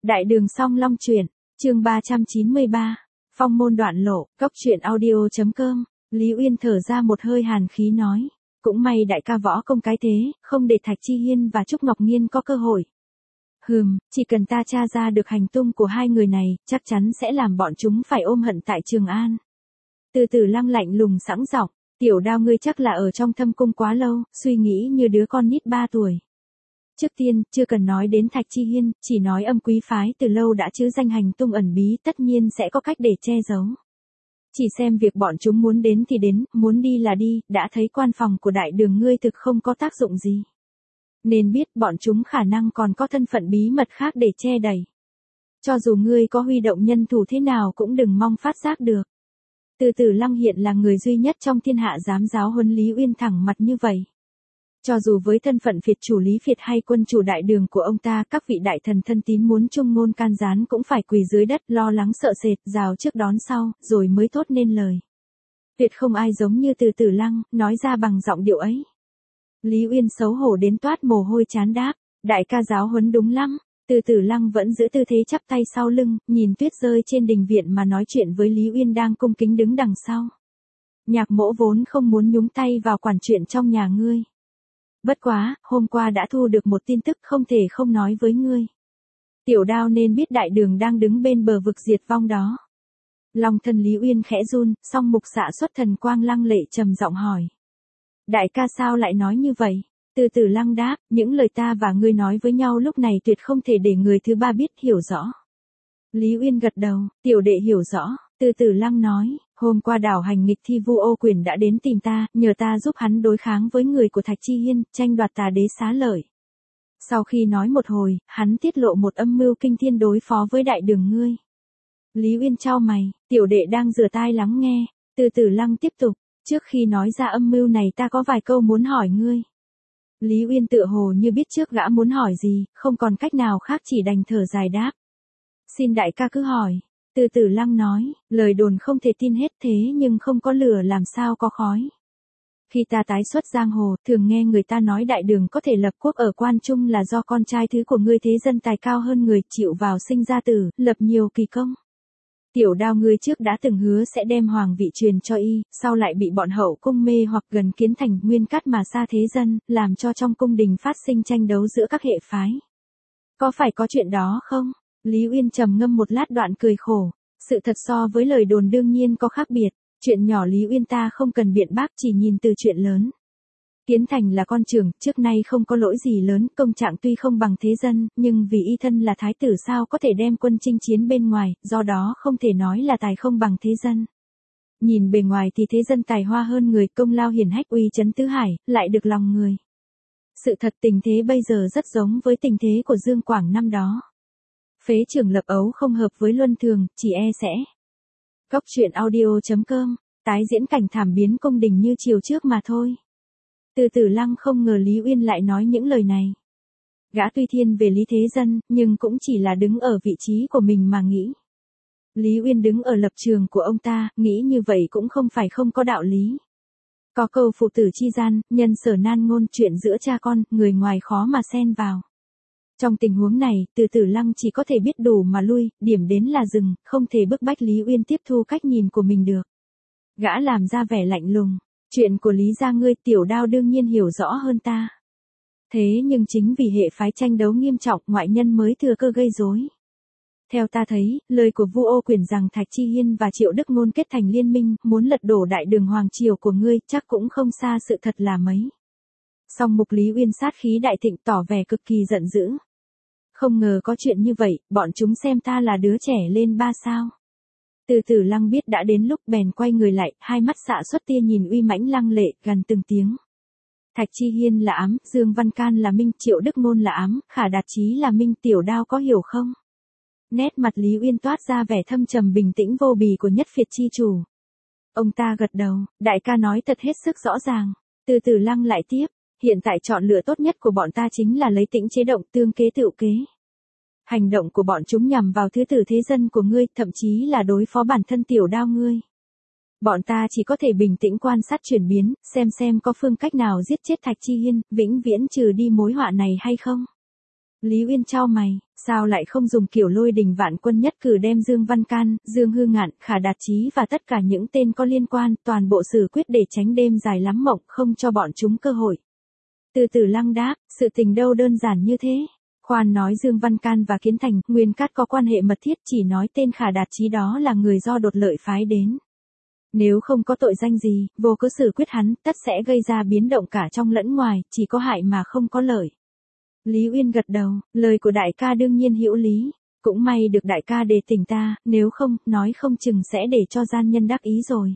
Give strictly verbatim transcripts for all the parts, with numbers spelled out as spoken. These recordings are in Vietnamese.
Đại đường Song Long truyện, chương ba trăm chín mươi ba, phong môn đoạn lộ, góc truyện audio.com, Lý Uyên thở ra một hơi hàn khí nói, cũng may đại ca võ công cái thế, không để Thạch Chi Hiên và Trúc Ngọc Nhiên có cơ hội. Hừm, chỉ cần ta tra ra được hành tung của hai người này, chắc chắn sẽ làm bọn chúng phải ôm hận tại Trường An. Từ Từ Lăng lạnh lùng sẵn giọng, Tiểu Đao ngươi chắc là ở trong thâm cung quá lâu, suy nghĩ như đứa con nít ba tuổi. Trước tiên, chưa cần nói đến Thạch Chi Hiên, chỉ nói Âm Quý phái từ lâu đã chứ danh hành tung ẩn bí, tất nhiên sẽ có cách để che giấu. Chỉ xem việc bọn chúng muốn đến thì đến, muốn đi là đi, đã thấy quan phòng của đại đường ngươi thực không có tác dụng gì. Nên biết bọn chúng khả năng còn có thân phận bí mật khác để che đẩy. Cho dù ngươi có huy động nhân thủ thế nào cũng đừng mong phát giác được. Từ Từ Lăng hiện là người duy nhất trong thiên hạ dám giáo huấn Lý Uyên thẳng mặt như vậy. Cho dù với thân phận phiệt chủ Lý Phiệt hay quân chủ đại đường của ông ta, các vị đại thần thân tín muốn chung ngôn can gián cũng phải quỳ dưới đất lo lắng sợ sệt, rào trước đón sau, rồi mới thốt nên lời. Tuyệt không ai giống như Từ Từ Lăng, nói ra bằng giọng điệu ấy. Lý Uyên xấu hổ đến toát mồ hôi chán đáp, đại ca giáo huấn đúng lắm. Từ Từ Lăng vẫn giữ tư thế chắp tay sau lưng, nhìn tuyết rơi trên đình viện mà nói chuyện với Lý Uyên đang cung kính đứng đằng sau. Nhạc Mỗ vốn không muốn nhúng tay vào quản chuyện trong nhà ngươi. Bất quá, hôm qua đã thu được một tin tức không thể không nói với ngươi. Tiểu Đao nên biết đại đường đang đứng bên bờ vực diệt vong đó. Lòng thần Lý Uyên khẽ run, song mục xạ xuất thần quang lăng lệ trầm giọng hỏi. Đại ca sao lại nói như vậy? Từ Từ Lăng đáp, những lời ta và ngươi nói với nhau lúc này tuyệt không thể để người thứ ba biết, hiểu rõ. Lý Uyên gật đầu, tiểu đệ hiểu rõ. Từ Từ Lăng nói, hôm qua đảo hành nghịch thi Vu Ô Quyền đã đến tìm ta, nhờ ta giúp hắn đối kháng với người của Thạch Chi Hiên, tranh đoạt Tà Đế xá lợi. Sau khi nói một hồi, hắn tiết lộ một âm mưu kinh thiên đối phó với đại đường ngươi. Lý Uyên chau mày, tiểu đệ đang rửa tai lắng nghe. Từ Từ Lăng tiếp tục, trước khi nói ra âm mưu này ta có vài câu muốn hỏi ngươi. Lý Uyên tựa hồ như biết trước gã muốn hỏi gì, không còn cách nào khác chỉ đành thở dài đáp. Xin đại ca cứ hỏi. Từ Từ Lăng nói, lời đồn không thể tin hết thế nhưng không có lửa làm sao có khói. Khi ta tái xuất giang hồ, thường nghe người ta nói đại đường có thể lập quốc ở Quan Trung là do con trai thứ của ngươi thế dân tài cao hơn người, chịu vào sinh ra tử, lập nhiều kỳ công. Tiểu Đao ngươi trước đã từng hứa sẽ đem hoàng vị truyền cho y, sau lại bị bọn hậu cung mê hoặc gần kiến thành nguyên cắt mà xa thế dân, làm cho trong cung đình phát sinh tranh đấu giữa các hệ phái. Có phải có chuyện đó không? Lý Uyên trầm ngâm một lát đoạn cười khổ. Sự thật so với lời đồn đương nhiên có khác biệt. Chuyện nhỏ Lý Uyên ta không cần biện bác, chỉ nhìn từ chuyện lớn. Kiến Thành là con trưởng, trước nay không có lỗi gì lớn, công trạng tuy không bằng thế dân, nhưng vì y thân là thái tử sao có thể đem quân chinh chiến bên ngoài, do đó không thể nói là tài không bằng thế dân. Nhìn bề ngoài thì thế dân tài hoa hơn người, công lao hiển hách uy chấn tứ hải, lại được lòng người. Sự thật tình thế bây giờ rất giống với tình thế của Dương Quảng năm đó. Phế trưởng lập ấu không hợp với luân thường, chỉ e sẽ. Góc truyện audio.com, tái diễn cảnh thảm biến cung đình như chiều trước mà thôi. Từ Từ Lăng không ngờ Lý Uyên lại nói những lời này. Gã tuy thiên về lý thế dân, nhưng cũng chỉ là đứng ở vị trí của mình mà nghĩ. Lý Uyên đứng ở lập trường của ông ta, nghĩ như vậy cũng không phải không có đạo lý. Có câu phụ tử chi gian, nhân sở nan ngôn, chuyện giữa cha con, người ngoài khó mà xen vào. Trong tình huống này, Từ Từ Lăng chỉ có thể biết đủ mà lui, điểm đến là dừng, không thể bức bách Lý Uyên tiếp thu cách nhìn của mình được. Gã làm ra vẻ lạnh lùng, chuyện của Lý gia ngươi Tiểu Đao đương nhiên hiểu rõ hơn ta. Thế nhưng chính vì hệ phái tranh đấu nghiêm trọng, ngoại nhân mới thừa cơ gây rối. Theo ta thấy, lời của Vu Ô Quyền rằng Thạch Chi Hiên và Triệu Đức Ngôn kết thành liên minh, muốn lật đổ đại đường hoàng triều của ngươi, chắc cũng không xa sự thật là mấy. Song mục Lý Uyên sát khí đại thịnh, tỏ vẻ cực kỳ giận dữ. Không ngờ có chuyện như vậy, bọn chúng xem ta là đứa trẻ lên ba sao. Từ Từ Lăng biết đã đến lúc bèn quay người lại, hai mắt xạ xuất tia nhìn uy mãnh lăng lệ, gần từng tiếng. Thạch Chi Hiên là ám, Dương Văn Can là minh, Triệu Đức Ngôn là ám, Khả Đạt Chí là minh, Tiểu Đao có hiểu không? Nét mặt Lý Uyên toát ra vẻ thâm trầm bình tĩnh vô bì của nhất phiệt chi chủ. Ông ta gật đầu, đại ca nói thật hết sức rõ ràng. Từ Từ Lăng lại tiếp. Hiện tại chọn lựa tốt nhất của bọn ta chính là lấy tĩnh chế động, tương kế tựu kế. Hành động của bọn chúng nhằm vào thứ tử thế dân của ngươi, thậm chí là đối phó bản thân Tiểu Đao ngươi. Bọn ta chỉ có thể bình tĩnh quan sát chuyển biến, xem xem có phương cách nào giết chết Thạch Chi Hiên, vĩnh viễn trừ đi mối họa này hay không. Lý Uyên chau mày, sao lại không dùng kiểu lôi đình vạn quân nhất cử đem Dương Văn Can, Dương Hư Ngạn, Khả Đạt Chí và tất cả những tên có liên quan toàn bộ xử quyết để tránh đêm dài lắm mộng không cho bọn chúng cơ hội. Từ Tử Lăng đáp, sự tình đâu đơn giản như thế. Khoan nói Dương Văn Can và Kiến Thành, Nguyên Cát có quan hệ mật thiết, chỉ nói tên Khả Đạt Chí đó là người do Đột Lợi phái đến. Nếu không có tội danh gì, vô cớ xử quyết hắn, tất sẽ gây ra biến động cả trong lẫn ngoài, chỉ có hại mà không có lợi. Lý Uyên gật đầu, lời của đại ca đương nhiên hữu lý, cũng may được đại ca đề tỉnh ta, nếu không, nói không chừng sẽ để cho gian nhân đắc ý rồi.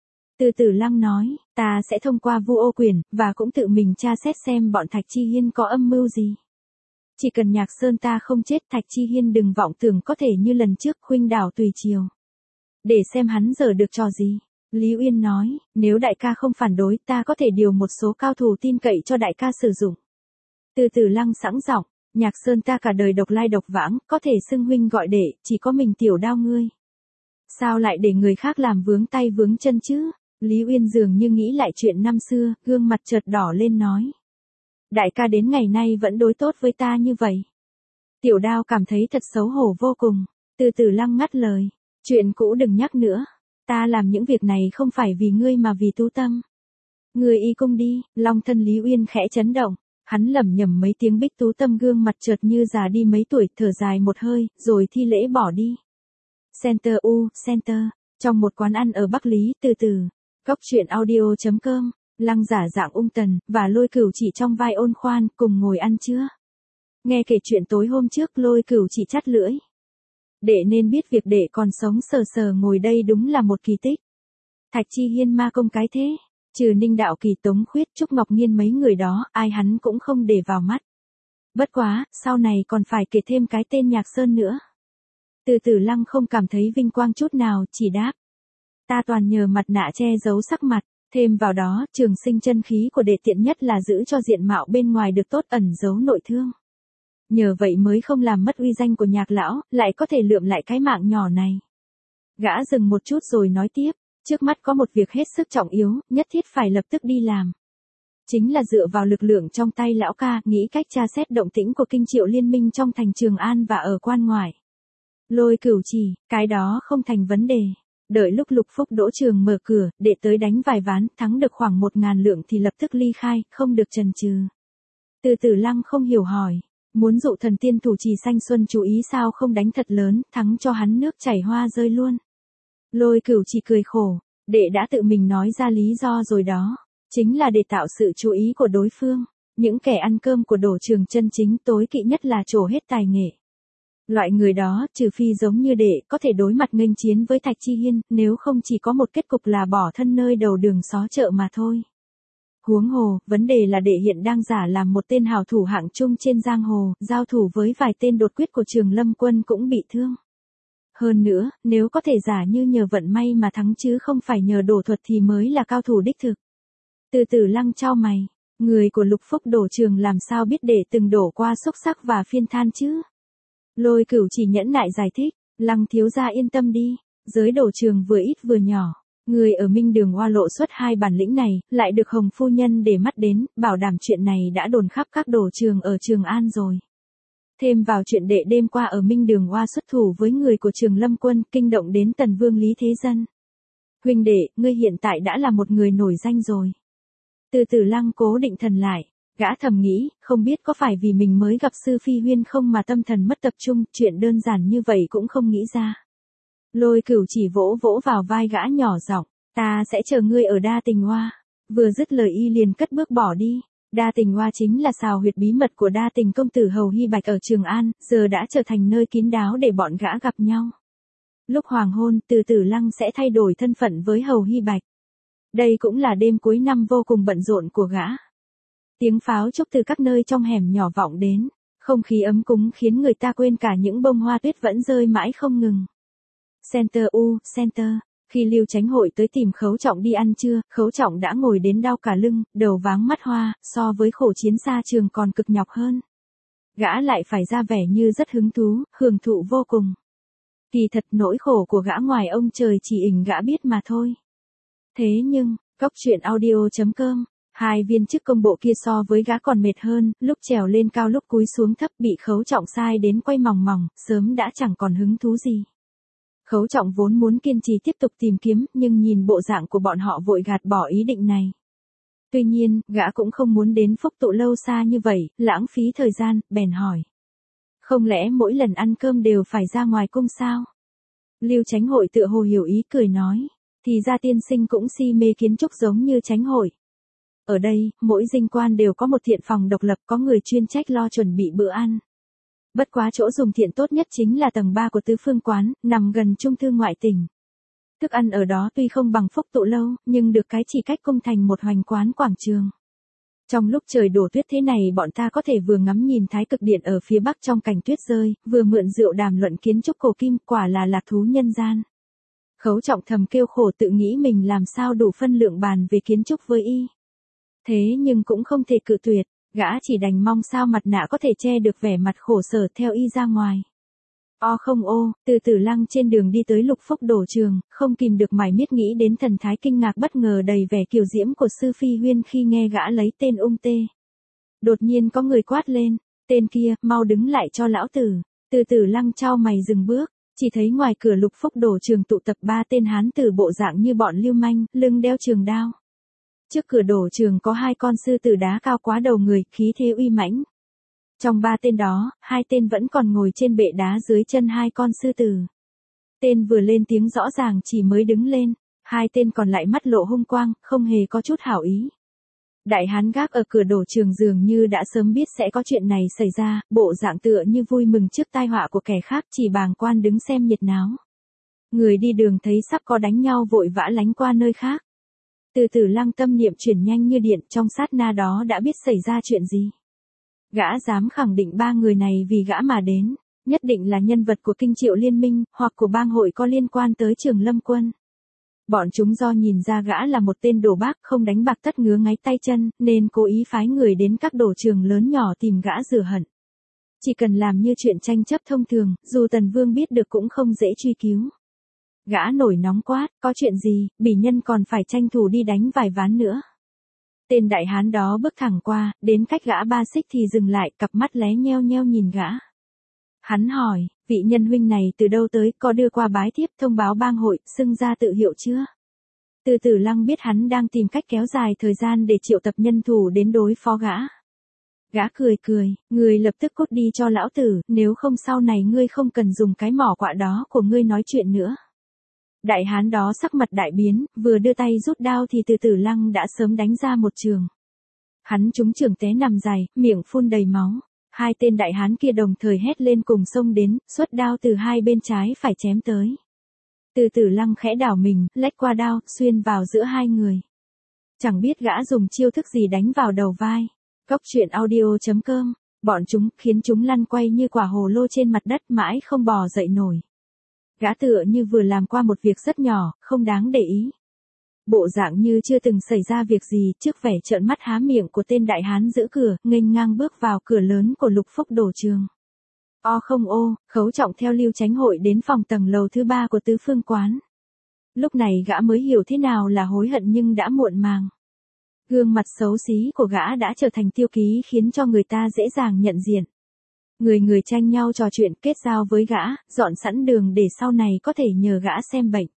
Từ Tử Lăng nói, ta sẽ thông qua Vu Ô Quyền, và cũng tự mình tra xét xem bọn Thạch Chi Hiên có âm mưu gì. Chỉ cần Nhạc Sơn ta không chết, Thạch Chi Hiên đừng vọng tưởng có thể như lần trước khuynh đảo tùy chiều. Để xem hắn giờ được trò gì. Lý Uyên nói, nếu đại ca không phản đối ta có thể điều một số cao thủ tin cậy cho đại ca sử dụng. Từ Tử Lăng sẵn giọng, Nhạc Sơn ta cả đời độc lai độc vãng, có thể xưng huynh gọi đệ, chỉ có mình tiểu đao ngươi. Sao lại để người khác làm vướng tay vướng chân chứ? Lý Uyên dường như nghĩ lại chuyện năm xưa, gương mặt chợt đỏ lên nói. Đại ca đến ngày nay vẫn đối tốt với ta như vậy. Tiểu đao cảm thấy thật xấu hổ vô cùng. Từ Tử Lăng ngắt lời, chuyện cũ đừng nhắc nữa. Ta làm những việc này không phải vì ngươi mà vì Tú Tâm. Ngươi y cung đi. Long thân Lý Uyên khẽ chấn động. Hắn lẩm nhẩm mấy tiếng Bích Tú Tâm gương mặt chợt như già đi mấy tuổi, thở dài một hơi, rồi thi lễ bỏ đi. Center U, Center. Trong một quán ăn ở Bắc Lý, từ từ. Góc truyện audio chấm com. Lăng giả dạng ung tần, và Lôi Cửu chỉ trong vai Ôn Khoan, cùng ngồi ăn trưa. Nghe kể chuyện tối hôm trước Lôi Cửu chỉ chắt lưỡi. Đệ nên biết việc đệ còn sống sờ sờ ngồi đây đúng là một kỳ tích. Thạch Chi Hiên ma công cái thế. Trừ Ninh Đạo Kỳ, Tống Khuyết, Trúc Ngọc Nhiên mấy người đó, ai hắn cũng không để vào mắt. Bất quá, sau này còn phải kể thêm cái tên Nhạc Sơn nữa. Từ Tử Lăng không cảm thấy vinh quang chút nào, chỉ đáp. Ta toàn nhờ mặt nạ che giấu sắc mặt, thêm vào đó, trường sinh chân khí của đệ tiện nhất là giữ cho diện mạo bên ngoài được tốt, ẩn giấu nội thương. Nhờ vậy mới không làm mất uy danh của Nhạc lão, lại có thể lượm lại cái mạng nhỏ này. Gã dừng một chút rồi nói tiếp. Trước mắt có một việc hết sức trọng yếu, nhất thiết phải lập tức đi làm. Chính là dựa vào lực lượng trong tay lão ca, nghĩ cách tra xét động tĩnh của kinh triệu liên minh trong thành Trường An và ở quan ngoại. Lôi Cửu chỉ, cái đó không thành vấn đề. Đợi lúc Lục Phúc Đỗ Trường mở cửa, để tới đánh vài ván, thắng được khoảng một ngàn lượng thì lập tức ly khai, không được chần chừ. Từ Tử Lăng không hiểu hỏi, muốn dụ thần tiên thủ trì Thanh Xuân chú ý sao không đánh thật lớn, thắng cho hắn nước chảy hoa rơi luôn. Lôi Cửu chỉ cười khổ, đệ đã tự mình nói ra lý do rồi đó, chính là để tạo sự chú ý của đối phương. Những kẻ ăn cơm của Đỗ Trường chân chính tối kỵ nhất là trổ hết tài nghệ. Loại người đó, trừ phi giống như đệ, có thể đối mặt nghênh chiến với Thạch Chi Hiên, nếu không chỉ có một kết cục là bỏ thân nơi đầu đường xó chợ mà thôi. Huống hồ, vấn đề là đệ hiện đang giả làm một tên hào thủ hạng trung trên giang hồ, giao thủ với vài tên đột quyết của Trường Lâm Quân cũng bị thương. Hơn nữa, nếu có thể giả như nhờ vận may mà thắng chứ không phải nhờ đổ thuật thì mới là cao thủ đích thực. Từ Tử Lăng chau mày, người của Lục Phúc Đỗ Trường làm sao biết để từng đổ qua xúc sắc và phiên than chứ? Lôi Cửu chỉ nhẫn nại giải thích, Lăng thiếu gia yên tâm đi, giới Đỗ Trường vừa ít vừa nhỏ, người ở Minh Đường oa lộ xuất hai bản lĩnh này, lại được Hồng phu nhân để mắt đến, bảo đảm chuyện này đã đồn khắp các Đỗ Trường ở Trường An rồi. Thêm vào chuyện đệ đêm qua ở Minh Đường Hoa xuất thủ với người của Trường Lâm Quân, kinh động đến Tần Vương Lý Thế Dân. Huynh đệ, ngươi hiện tại đã là một người nổi danh rồi. Từ Tử Lăng cố định thần lại, gã thầm nghĩ, không biết có phải vì mình mới gặp Sư Phi Huyên không mà tâm thần mất tập trung, chuyện đơn giản như vậy cũng không nghĩ ra. Lôi Cửu chỉ vỗ vỗ vào vai gã nhỏ giọng, ta sẽ chờ ngươi ở Đa Tình Hoa. Vừa dứt lời y liền cất bước bỏ đi. Đa Tình Hoa chính là xào huyệt bí mật của Đa Tình công tử Hầu Hy Bạch ở Trường An, giờ đã trở thành nơi kín đáo để bọn gã gặp nhau. Lúc hoàng hôn, Từ Tử Lăng sẽ thay đổi thân phận với Hầu Hy Bạch. Đây cũng là đêm cuối năm vô cùng bận rộn của gã. Tiếng pháo trúc từ các nơi trong hẻm nhỏ vọng đến, không khí ấm cúng khiến người ta quên cả những bông hoa tuyết vẫn rơi mãi không ngừng. Center U, Center. Khi Lưu Chánh Hội tới tìm Khấu Trọng đi ăn trưa, Khấu Trọng đã ngồi đến đau cả lưng, đầu váng mắt hoa, so với khổ chiến xa trường còn cực nhọc hơn. Gã lại phải ra vẻ như rất hứng thú, hưởng thụ vô cùng. Kỳ thật nỗi khổ của gã ngoài ông trời chỉ ỉnh gã biết mà thôi. Thế nhưng, góc truyện audio chấm com Hai viên chức công bộ kia so với gã còn mệt hơn, lúc trèo lên cao lúc cúi xuống thấp bị Khấu Trọng sai đến quay mòng mòng, sớm đã chẳng còn hứng thú gì. Khấu Trọng vốn muốn kiên trì tiếp tục tìm kiếm, nhưng nhìn bộ dạng của bọn họ vội gạt bỏ ý định này. Tuy nhiên, gã cũng không muốn đến Phúc Tụ lâu xa như vậy, lãng phí thời gian, bèn hỏi. Không lẽ mỗi lần ăn cơm đều phải ra ngoài cung sao? Lưu Chánh Hội tựa hồ hiểu ý cười nói. Thì ra tiên sinh cũng si mê kiến trúc giống như Chánh Hội. Ở đây, mỗi dinh quan đều có một thiện phòng độc lập, có người chuyên trách lo chuẩn bị bữa ăn. Bất quá chỗ dùng thiện tốt nhất chính là tầng ba của Tứ Phương Quán, nằm gần trung thư ngoại tỉnh. Thức ăn ở đó tuy không bằng Phúc Tụ lâu, nhưng được cái chỉ cách cung thành một hoành quán quảng trường. Trong lúc trời đổ tuyết thế này bọn ta có thể vừa ngắm nhìn Thái Cực Điện ở phía bắc trong cảnh tuyết rơi, vừa mượn rượu đàm luận kiến trúc cổ kim, quả là lạc thú nhân gian. Khấu Trọng thầm kêu khổ tự nghĩ mình làm sao đủ phân lượng bàn về kiến trúc với y. Thế nhưng cũng không thể cự tuyệt, gã chỉ đành mong sao mặt nạ có thể che được vẻ mặt khổ sở theo y ra ngoài. O không ô, từ Tử Lăng trên đường đi tới Lục Phúc Đổ Trường, không kìm được mải miết nghĩ đến thần thái kinh ngạc bất ngờ đầy vẻ kiều diễm của Sư Phi Huyên khi nghe gã lấy tên ung tê. Đột nhiên có người quát lên, tên kia, mau đứng lại cho lão tử. Từ Tử Lăng chau mày dừng bước, chỉ thấy ngoài cửa Lục Phúc Đổ Trường tụ tập ba tên hán tử bộ dạng như bọn lưu manh, lưng đeo trường đao. Trước cửa đổ trường có hai con sư tử đá cao quá đầu người, khí thế uy mãnh. Trong ba tên đó, hai tên vẫn còn ngồi trên bệ đá dưới chân hai con sư tử. Tên vừa lên tiếng rõ ràng chỉ mới đứng lên, hai tên còn lại mắt lộ hung quang, không hề có chút hảo ý. Đại hán gác ở cửa đổ trường dường như đã sớm biết sẽ có chuyện này xảy ra, bộ dạng tựa như vui mừng trước tai họa của kẻ khác, chỉ bàng quan đứng xem nhiệt náo. Người đi đường thấy sắp có đánh nhau vội vã lánh qua nơi khác. Từ Tử Lăng tâm niệm chuyển nhanh như điện, trong sát na đó đã biết xảy ra chuyện gì. Gã dám khẳng định ba người này vì gã mà đến, nhất định là nhân vật của Kinh Triệu Liên Minh, hoặc của bang hội có liên quan tới Trường Lâm Quân. Bọn chúng do nhìn ra gã là một tên đồ bác không đánh bạc tất ngứa ngáy tay chân, nên cố ý phái người đến các đổ trường lớn nhỏ tìm gã rửa hận. Chỉ cần làm như chuyện tranh chấp thông thường, dù Tần Vương biết được cũng không dễ truy cứu. Gã nổi nóng quát, có chuyện gì, bỉ nhân còn phải tranh thủ đi đánh vài ván nữa. Tên đại hán đó bước thẳng qua, đến cách gã ba xích thì dừng lại, cặp mắt lé nheo nheo nhìn gã. Hắn hỏi, vị nhân huynh này từ đâu tới, có đưa qua bái thiếp thông báo bang hội, xưng ra tự hiệu chưa? Từ Tử Lăng biết hắn đang tìm cách kéo dài thời gian để triệu tập nhân thủ đến đối phó gã. Gã cười cười, người lập tức cút đi cho lão tử, nếu không sau này ngươi không cần dùng cái mỏ quạ đó của ngươi nói chuyện nữa. Đại hán đó sắc mặt đại biến, vừa đưa tay rút đao thì Từ Tử Lăng đã sớm đánh ra một trường. Hắn trúng trường té nằm dài, miệng phun đầy máu. Hai tên đại hán kia đồng thời hét lên cùng xông đến, xuất đao từ hai bên trái phải chém tới. Từ Tử Lăng khẽ đảo mình, lách qua đao, xuyên vào giữa hai người. Chẳng biết gã dùng chiêu thức gì đánh vào đầu vai. Góc truyện audio chấm com, bọn chúng, khiến chúng lăn quay như quả hồ lô trên mặt đất mãi không bò dậy nổi. Gã tựa như vừa làm qua một việc rất nhỏ, không đáng để ý. Bộ dạng như chưa từng xảy ra việc gì, trước vẻ trợn mắt há miệng của tên đại hán giữ cửa, nghênh ngang bước vào cửa lớn của Lục Phúc Đổ Trường. O không ô, Khấu Trọng theo Lưu Chánh Hội đến phòng tầng lầu thứ ba của Tứ Phương Quán. Lúc này gã mới hiểu thế nào là hối hận nhưng đã muộn màng. Gương mặt xấu xí của gã đã trở thành tiêu ký khiến cho người ta dễ dàng nhận diện. Người người tranh nhau trò chuyện kết giao với gã, dọn sẵn đường để sau này có thể nhờ gã xem bệnh.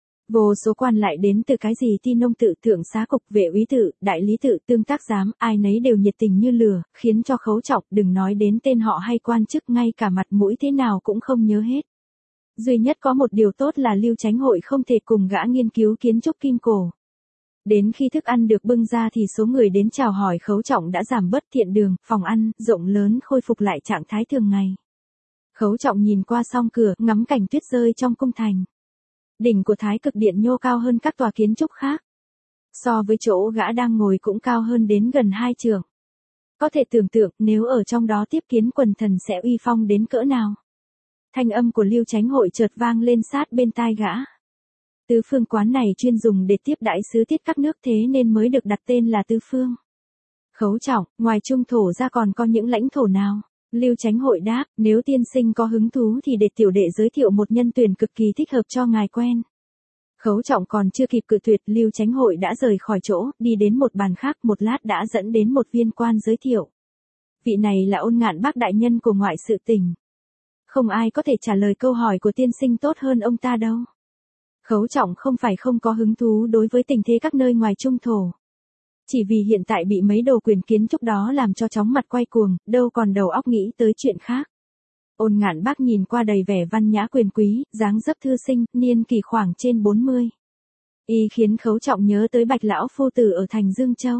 Vô số quan lại đến từ cái gì ti nông tự, thượng xá cục, vệ úy tự, đại lý tự, tương tác giám, ai nấy đều nhiệt tình như lửa, khiến cho Khấu Trọng đừng nói đến tên họ hay quan chức, ngay cả mặt mũi thế nào cũng không nhớ hết. Duy nhất có một điều tốt là Lưu Chánh Hội không thể cùng gã nghiên cứu kiến trúc kim cổ. Đến khi thức ăn được bưng ra thì số người đến chào hỏi Khấu Trọng đã giảm bớt, thiện đường, phòng ăn, rộng lớn khôi phục lại trạng thái thường ngày. Khấu Trọng nhìn qua song cửa, ngắm cảnh tuyết rơi trong cung thành. Đỉnh của Thái Cực Điện nhô cao hơn các tòa kiến trúc khác. So với chỗ gã đang ngồi cũng cao hơn đến gần hai trượng. Có thể tưởng tượng nếu ở trong đó tiếp kiến quần thần sẽ uy phong đến cỡ nào. Thanh âm của Lưu Chánh Hội chợt vang lên sát bên tai gã. Tứ Phương Quán này chuyên dùng để tiếp đãi sứ tiết các nước, thế nên mới được đặt tên là Tứ Phương. Khấu Trọng, ngoài Trung thổ ra còn có những lãnh thổ nào? Lưu Chánh Hội đáp, nếu tiên sinh có hứng thú thì để tiểu đệ giới thiệu một nhân tuyển cực kỳ thích hợp cho ngài quen. Khấu Trọng còn chưa kịp cự tuyệt, Lưu Chánh Hội đã rời khỏi chỗ, đi đến một bàn khác, một lát đã dẫn đến một viên quan giới thiệu. Vị này là Ôn Ngạn Bác đại nhân của ngoại sự tỉnh. Không ai có thể trả lời câu hỏi của tiên sinh tốt hơn ông ta đâu. Khấu Trọng không phải không có hứng thú đối với tình thế các nơi ngoài trung thổ. Chỉ vì hiện tại bị mấy đồ quyền kiến trúc đó làm cho chóng mặt quay cuồng, đâu còn đầu óc nghĩ tới chuyện khác. Ôn Ngạn Bác nhìn qua đầy vẻ văn nhã quyền quý, dáng dấp thư sinh, niên kỷ khoảng trên bốn mươi. Y khiến Khấu Trọng nhớ tới Bạch lão phu tử ở thành Dương Châu.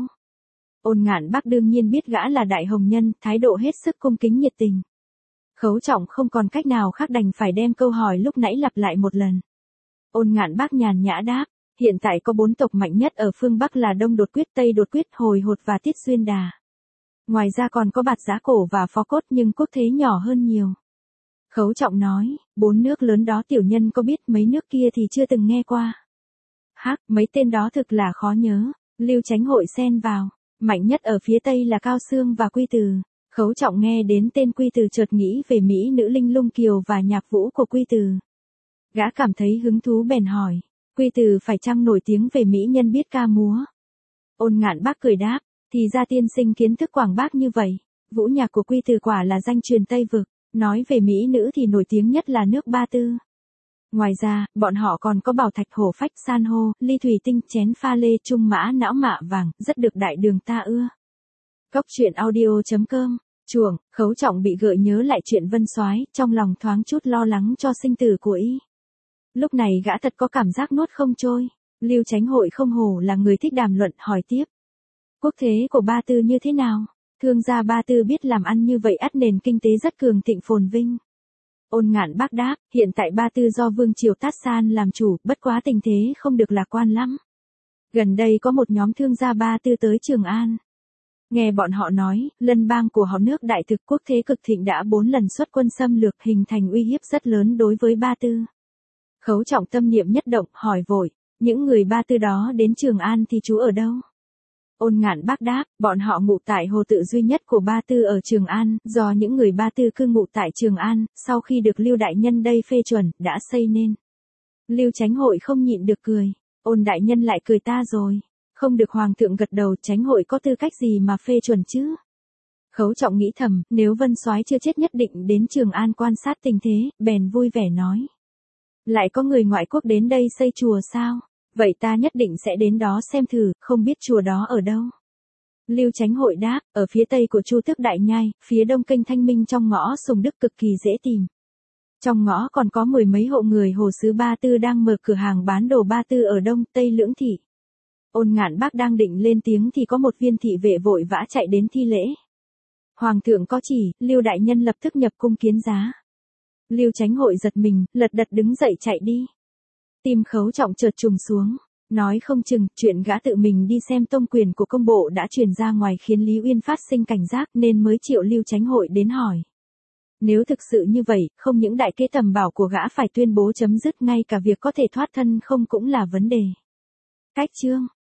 Ôn Ngạn Bác đương nhiên biết gã là đại hồng nhân, thái độ hết sức cung kính nhiệt tình. Khấu Trọng không còn cách nào khác đành phải đem câu hỏi lúc nãy lặp lại một lần. Ôn Ngạn Bác nhàn nhã đáp, hiện tại có bốn tộc mạnh nhất ở phương Bắc là Đông Đột Quyết, Tây Đột Quyết, Hồi Hột và Tiết Xuyên Đà. Ngoài ra còn có Bạt Giá Cổ và Phó Cốt, nhưng quốc thế nhỏ hơn nhiều. Khấu Trọng nói, bốn nước lớn đó tiểu nhân có biết, mấy nước kia thì chưa từng nghe qua. Hắc, mấy tên đó thực là khó nhớ. Lưu Chánh Hội xen vào, mạnh nhất ở phía Tây là Cao Xương và Quy Từ. Khấu Trọng nghe đến tên Quy Từ chợt nghĩ về mỹ nữ Linh Lung Kiều và nhạc vũ của Quy Từ. Gã cảm thấy hứng thú bèn hỏi, Quy Từ phải chăng nổi tiếng về mỹ nhân biết ca múa? Ôn Ngạn Bác cười đáp, thì ra tiên sinh kiến thức quảng bác như vậy. Vũ nhạc của Quy Từ quả là danh truyền Tây Vực, nói về mỹ nữ thì nổi tiếng nhất là nước Ba Tư. Ngoài ra, bọn họ còn có bảo thạch, hổ phách, san hô, ly thủy tinh, chén pha lê, trung mã, não mạ vàng, rất được đại đường ta ưa. Cốc truyện audio chấm com, chuồng. Khấu Trọng bị gợi nhớ lại chuyện Vân Soái, trong lòng thoáng chút lo lắng cho sinh tử của y. Lúc này gã thật có cảm giác nuốt không trôi. Lưu Chánh Hội không hổ là người thích đàm luận, hỏi tiếp. Quốc thế của Ba Tư như thế nào? Thương gia Ba Tư biết làm ăn như vậy ắt nền kinh tế rất cường thịnh phồn vinh. Ôn Ngạn Bác đáp, hiện tại Ba Tư do Vương Triều Tát San làm chủ, bất quá tình thế không được lạc quan lắm. Gần đây có một nhóm thương gia Ba Tư tới Trường An. Nghe bọn họ nói, lân bang của họ nước Đại Thực quốc thế cực thịnh đã bốn lần xuất quân xâm lược, hình thành uy hiếp rất lớn đối với Ba Tư. Khấu Trọng tâm niệm nhất động, hỏi vội, những người Ba Tư đó đến Trường An thì trú ở đâu? Ôn Ngạn Bác đáp, bọn họ ngụ tại hồ tự duy nhất của Ba Tư ở Trường An, do những người Ba Tư cư ngụ tại Trường An, sau khi được Lưu đại nhân đây phê chuẩn, đã xây nên. Lưu Chánh Hội không nhịn được cười, Ôn đại nhân lại cười ta rồi. Không được hoàng thượng gật đầu, Chánh Hội có tư cách gì mà phê chuẩn chứ? Khấu Trọng nghĩ thầm, nếu Vân Soái chưa chết nhất định đến Trường An quan sát tình thế, bèn vui vẻ nói. Lại có người ngoại quốc đến đây xây chùa sao? Vậy ta nhất định sẽ đến đó xem thử, không biết chùa đó ở đâu. Lưu Chánh Hội đáp, ở phía tây của Chu Tước Đại Nhai, phía đông kênh Thanh Minh trong ngõ Sùng Đức cực kỳ dễ tìm. Trong ngõ còn có mười mấy hộ người Hồ xứ Ba Tư đang mở cửa hàng bán đồ Ba Tư ở Đông Tây Lưỡng Thị. Ôn Ngạn Bác đang định lên tiếng thì có một viên thị vệ vội vã chạy đến thi lễ. Hoàng thượng có chỉ, Lưu đại nhân lập tức nhập cung kiến giá. Lưu Chánh Hội giật mình, lật đật đứng dậy chạy đi. Tim Khấu Trọng chợt trùng xuống, nói không chừng chuyện gã tự mình đi xem tông quyền của công bộ đã truyền ra ngoài khiến Lý Uyên phát sinh cảnh giác nên mới triệu Lưu Chánh Hội đến hỏi. Nếu thực sự như vậy, không những đại kế tầm bảo của gã phải tuyên bố chấm dứt, ngay cả việc có thể thoát thân không cũng là vấn đề. Cách chương